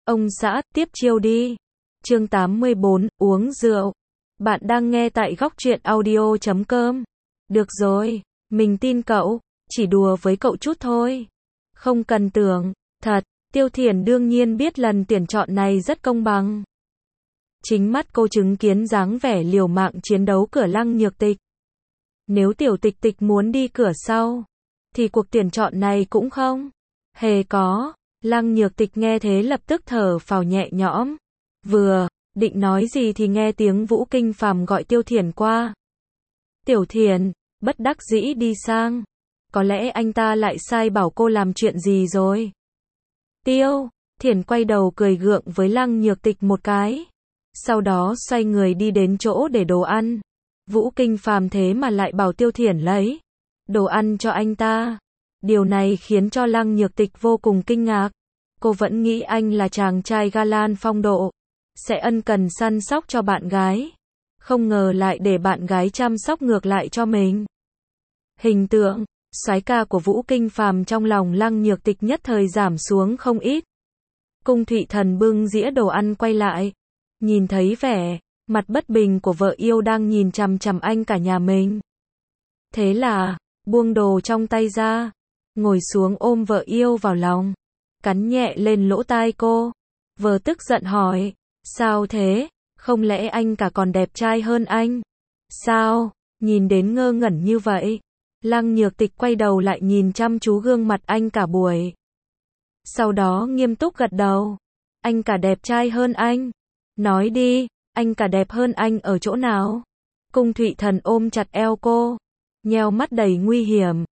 Ông xã, tiếp chiêu đi. Chương 84, uống rượu. Bạn đang nghe tại góc truyện audio.com. Được rồi, mình tin cậu, chỉ đùa với cậu chút thôi. Không cần tưởng, thật, Tiêu Thiển đương nhiên biết lần tuyển chọn này rất công bằng. Chính mắt cô chứng kiến dáng vẻ liều mạng chiến đấu cửa Lăng Nhược Tịch. Nếu Tiểu Tịch Tịch muốn đi cửa sau, thì cuộc tuyển chọn này cũng không hề có. Lăng Nhược Tịch nghe thế lập tức thở phào nhẹ nhõm. Vừa định nói gì thì nghe tiếng Vũ Kinh Phàm gọi Tiêu Thiển qua. Tiểu Thiển, bất đắc dĩ đi sang. Có lẽ anh ta lại sai bảo cô làm chuyện gì rồi. Tiêu Thiển quay đầu cười gượng với Lăng Nhược Tịch một cái. Sau đó xoay người đi đến chỗ để đồ ăn. Vũ Kinh Phàm thế mà lại bảo Tiêu Thiển lấy đồ ăn cho anh ta. Điều này khiến cho Lăng Nhược Tịch vô cùng kinh ngạc. Cô vẫn nghĩ anh là chàng trai ga lan phong độ, sẽ ân cần săn sóc cho bạn gái. Không ngờ lại để bạn gái chăm sóc ngược lại cho mình. Hình tượng soái ca của Vũ Kinh Phàm trong lòng Lăng Nhược Tịch nhất thời giảm xuống không ít. Cung Thụy Thần bưng dĩa đồ ăn quay lại. Nhìn thấy vẻ mặt bất bình của vợ yêu đang nhìn chằm chằm anh cả nhà mình. Thế là buông đồ trong tay ra, ngồi xuống ôm vợ yêu vào lòng, cắn nhẹ lên lỗ tai cô. Vợ tức giận hỏi, sao thế, không lẽ anh cả còn đẹp trai hơn anh? Sao? Nhìn đến ngơ ngẩn như vậy. Lăng Nhược Tịch quay đầu lại nhìn chăm chú gương mặt anh cả buổi. Sau đó nghiêm túc gật đầu. Anh cả đẹp trai hơn anh. Nói đi, anh cả đẹp hơn anh ở chỗ nào? Cung Thụy Thần ôm chặt eo cô, nheo mắt đầy nguy hiểm.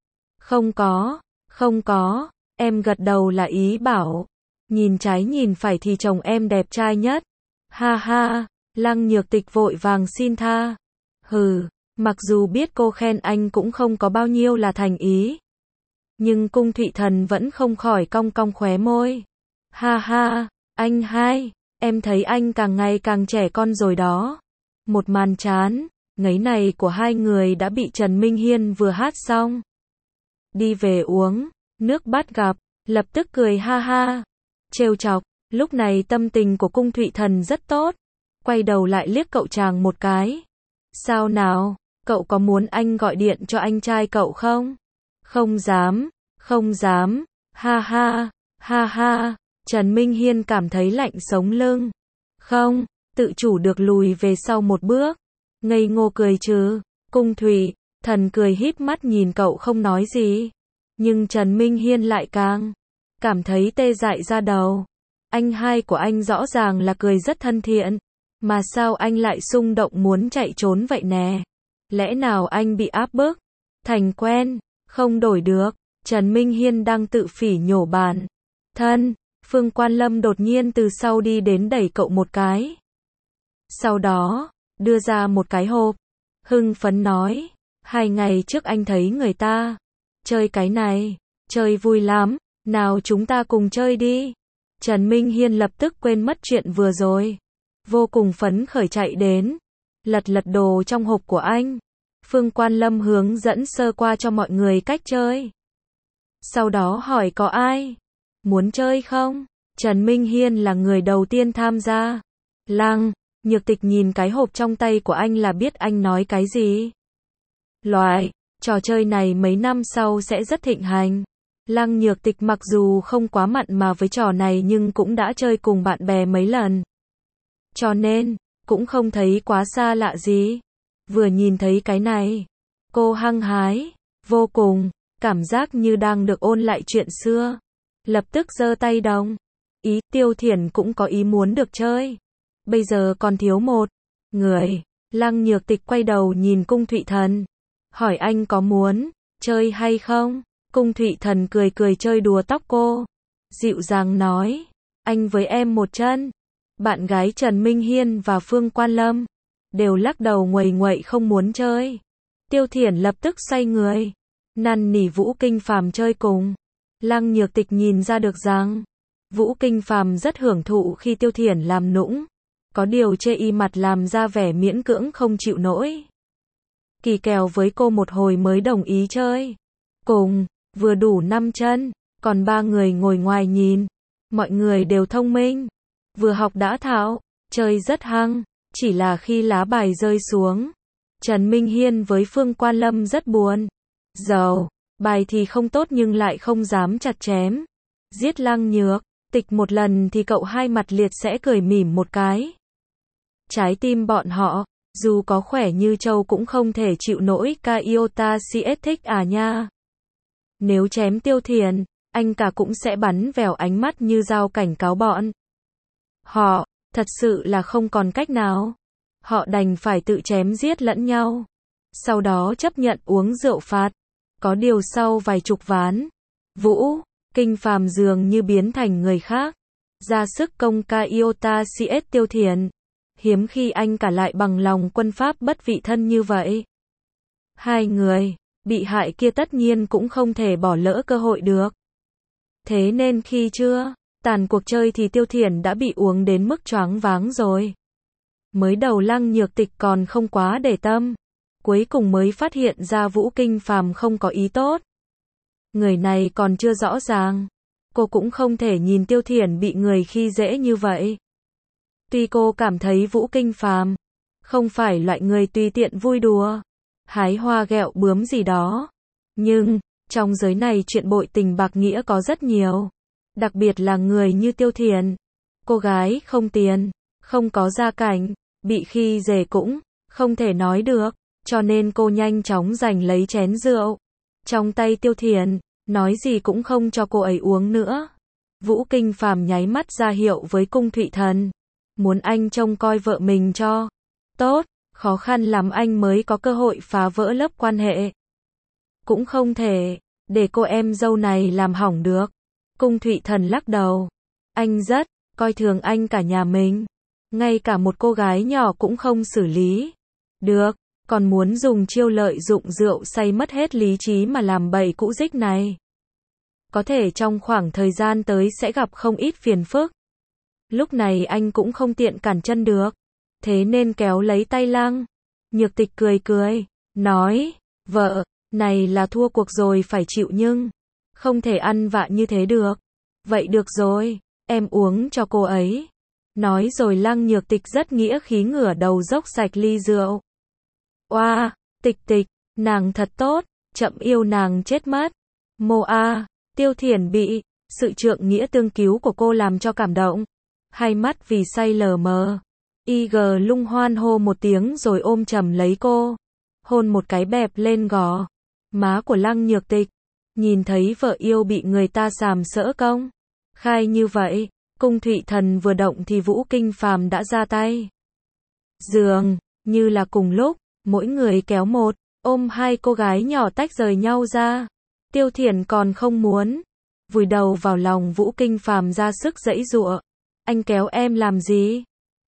Không có, em gật đầu là ý bảo. Nhìn trái nhìn phải thì chồng em đẹp trai nhất. Ha ha, Lăng Nhược Tịch vội vàng xin tha. Hừ, mặc dù biết cô khen anh cũng không có bao nhiêu là thành ý. Nhưng Cung Thụy Thần vẫn không khỏi cong cong khóe môi. Ha ha, anh hai, em thấy anh càng ngày càng trẻ con rồi đó. Một màn chán ngấy này của hai người đã bị Trần Minh Hiên vừa hát xong. Đi về uống nước bắt gặp, lập tức cười ha ha, trêu chọc. Lúc này tâm tình của Cung Thụy Thần rất tốt, quay đầu lại liếc cậu chàng một cái. Sao nào, cậu có muốn anh gọi điện cho anh trai cậu không? Không dám, ha ha, Trần Minh Hiên cảm thấy lạnh sống lưng. Không, tự chủ được lùi về sau một bước. Ngây ngô cười chứ. Cung Thụy Thần cười híp mắt nhìn cậu không nói gì. Nhưng Trần Minh Hiên lại càng cảm thấy tê dại da đầu. Anh hai của anh rõ ràng là cười rất thân thiện, mà sao anh lại xung động muốn chạy trốn vậy nè? Lẽ nào anh bị áp bức thành quen, không đổi được? Trần Minh Hiên đang tự phỉ nhổ bản thân. Phương Quan Lâm đột nhiên từ sau đi đến đẩy cậu một cái. Sau đó đưa ra một cái hộp, hưng phấn nói, 2 ngày trước anh thấy người ta chơi cái này, chơi vui lắm, nào chúng ta cùng chơi đi. Trần Minh Hiên lập tức quên mất chuyện vừa rồi, vô cùng phấn khởi chạy đến, lật đồ trong hộp của anh. Phương Quan Lâm hướng dẫn sơ qua cho mọi người cách chơi. Sau đó hỏi có ai muốn chơi không? Trần Minh Hiên là người đầu tiên tham gia. Lăng Nhược Tịch nhìn cái hộp trong tay của anh là biết anh nói cái gì. Loại trò chơi này mấy năm sau sẽ rất thịnh hành. Lăng Nhược Tịch mặc dù không quá mặn mà với trò này nhưng cũng đã chơi cùng bạn bè mấy lần. Cho nên, cũng không thấy quá xa lạ gì. Vừa nhìn thấy cái này, cô hăng hái, vô cùng, cảm giác như đang được ôn lại chuyện xưa. Lập tức giơ tay đồng ý. Tiêu Thiển cũng có ý muốn được chơi. Bây giờ còn thiếu một người. Lăng Nhược Tịch quay đầu nhìn Cung Thụy Thần, hỏi anh có muốn chơi hay không? Cung Thụy Thần cười chơi đùa tóc cô, dịu dàng nói, anh với em một chân. Bạn gái Trần Minh Hiên và Phương Quan Lâm đều lắc đầu nguầy nguậy không muốn chơi. Tiêu Thiển lập tức xoay người, năn nỉ Vũ Kinh Phàm chơi cùng. Lăng Nhược Tịch nhìn ra được rằng Vũ Kinh Phàm rất hưởng thụ khi Tiêu Thiển làm nũng, có điều chê y mặt làm ra vẻ miễn cưỡng không chịu nổi. Kỳ kèo với cô một hồi mới đồng ý chơi cùng, vừa đủ 5 chân, còn 3 người ngồi ngoài nhìn. Mọi người đều thông minh, vừa học đã thạo, chơi rất hăng, chỉ là khi lá bài rơi xuống, Trần Minh Hiên với Phương Quan Lâm rất buồn. Giàu, bài thì không tốt nhưng lại không dám chặt chém. Giết Lăng Nhược Tịch một lần thì cậu hai mặt liệt sẽ cười mỉm một cái. Trái tim bọn họ, dù có khỏe như trâu cũng không thể chịu nổi Iota CS thích à nha. Nếu chém Tiêu Thiền, anh cả cũng sẽ bắn vèo ánh mắt như dao cảnh cáo bọn họ, thật sự là không còn cách nào. Họ đành phải tự chém giết lẫn nhau. Sau đó chấp nhận uống rượu phạt. Có điều sau vài chục ván, Vũ Kinh Phàm dường như biến thành người khác. Ra sức công Iota CS Tiêu Thiền. Hiếm khi anh cả lại bằng lòng quân pháp bất vị thân như vậy. Hai người bị hại kia tất nhiên cũng không thể bỏ lỡ cơ hội được. Thế nên khi chưa tàn cuộc chơi thì Tiêu Thiền đã bị uống đến mức choáng váng rồi. Mới đầu Lăng Nhược Tịch còn không quá để tâm, cuối cùng mới phát hiện ra Vũ Kinh Phàm không có ý tốt. Người này còn chưa rõ ràng, cô cũng không thể nhìn Tiêu Thiền bị người khi dễ như vậy. Tuy cô cảm thấy Vũ Kinh Phàm không phải loại người tùy tiện vui đùa, hái hoa ghẹo bướm gì đó, nhưng trong giới này chuyện bội tình bạc nghĩa có rất nhiều, đặc biệt là người như Tiêu Thiền, cô gái không tiền, không có gia cảnh, bị khi dễ cũng không thể nói được, cho nên cô nhanh chóng giành lấy chén rượu trong tay Tiêu Thiền, nói gì cũng không cho cô ấy uống nữa. Vũ Kinh Phàm nháy mắt ra hiệu với Cung Thụy Thần, muốn anh trông coi vợ mình cho tốt, khó khăn lắm anh mới có cơ hội phá vỡ lớp quan hệ. Cũng không thể để cô em dâu này làm hỏng được. Cung Thụy Thần lắc đầu, anh rất coi thường anh cả nhà mình, ngay cả một cô gái nhỏ cũng không xử lý được, còn muốn dùng chiêu lợi dụng rượu say mất hết lý trí mà làm bậy cũ dích này. Có thể trong khoảng thời gian tới sẽ gặp không ít phiền phức. Lúc này anh cũng không tiện cản chân được, thế nên kéo lấy tay Lăng Nhược Tịch cười cười, nói, vợ, này là thua cuộc rồi phải chịu nhưng không thể ăn vạ như thế được. Vậy được rồi, em uống cho cô ấy. Nói rồi Lăng Nhược Tịch rất nghĩa khí ngửa đầu dốc sạch ly rượu. Oa, Tịch Tịch, nàng thật tốt, chậm yêu nàng chết mất. Mô a, Tiêu Thiền bị sự trượng nghĩa tương cứu của cô làm cho cảm động, hai mắt vì say lờ mờ. IG lung hoan hô một tiếng rồi ôm chầm lấy cô, hôn một cái bẹp lên gò má của Lăng Nhược Tịch. Nhìn thấy vợ yêu bị người ta sàm sỡ công khai như vậy, Cung Thụy Thần vừa động thì Vũ Kinh Phàm đã ra tay. Dường như là cùng lúc, mỗi người kéo một, ôm hai cô gái nhỏ tách rời nhau ra. Tiêu Thiền còn không muốn vùi đầu vào lòng Vũ Kinh Phàm ra sức giãy giụa. Anh kéo em làm gì?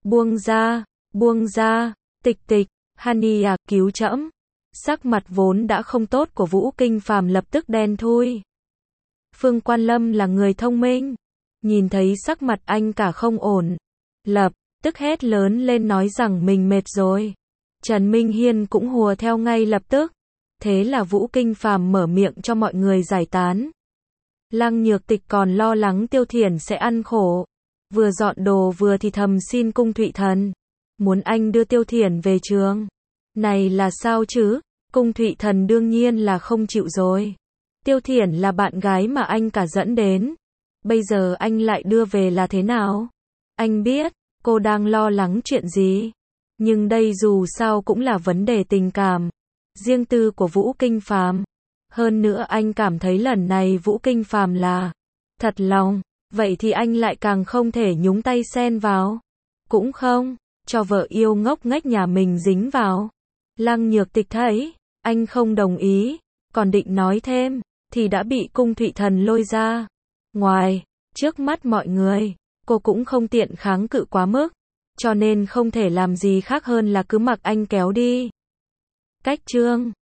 Buông ra, Tịch Tịch, Honey à, cứu trẫm. Sắc mặt vốn đã không tốt của Vũ Kinh Phàm lập tức đen thui. Phương Quan Lâm là người thông minh, nhìn thấy sắc mặt anh cả không ổn, lập tức hét lớn lên nói rằng mình mệt rồi. Trần Minh Hiên cũng hùa theo ngay lập tức. Thế là Vũ Kinh Phàm mở miệng cho mọi người giải tán. Lăng Nhược Tịch còn lo lắng Tiêu Thiền sẽ ăn khổ, vừa dọn đồ vừa thì thầm xin Cung Thụy Thần, muốn anh đưa Tiêu Thiền về trường. Này là sao chứ? Cung Thụy Thần đương nhiên là không chịu rồi. Tiêu Thiền là bạn gái mà anh cả dẫn đến, bây giờ anh lại đưa về là thế nào? Anh biết cô đang lo lắng chuyện gì, nhưng đây dù sao cũng là vấn đề tình cảm riêng tư của Vũ Kinh Phàm. Hơn nữa anh cảm thấy lần này Vũ Kinh Phàm là thật lòng, vậy thì anh lại càng không thể nhúng tay xen vào, cũng không cho vợ yêu ngốc nghếch nhà mình dính vào. Lăng Nhược Tịch thấy anh không đồng ý, còn định nói thêm, thì đã bị Cung Thụy Thần lôi ra ngoài, trước mắt mọi người. Cô cũng không tiện kháng cự quá mức, cho nên không thể làm gì khác hơn là cứ mặc anh kéo đi. Cách chương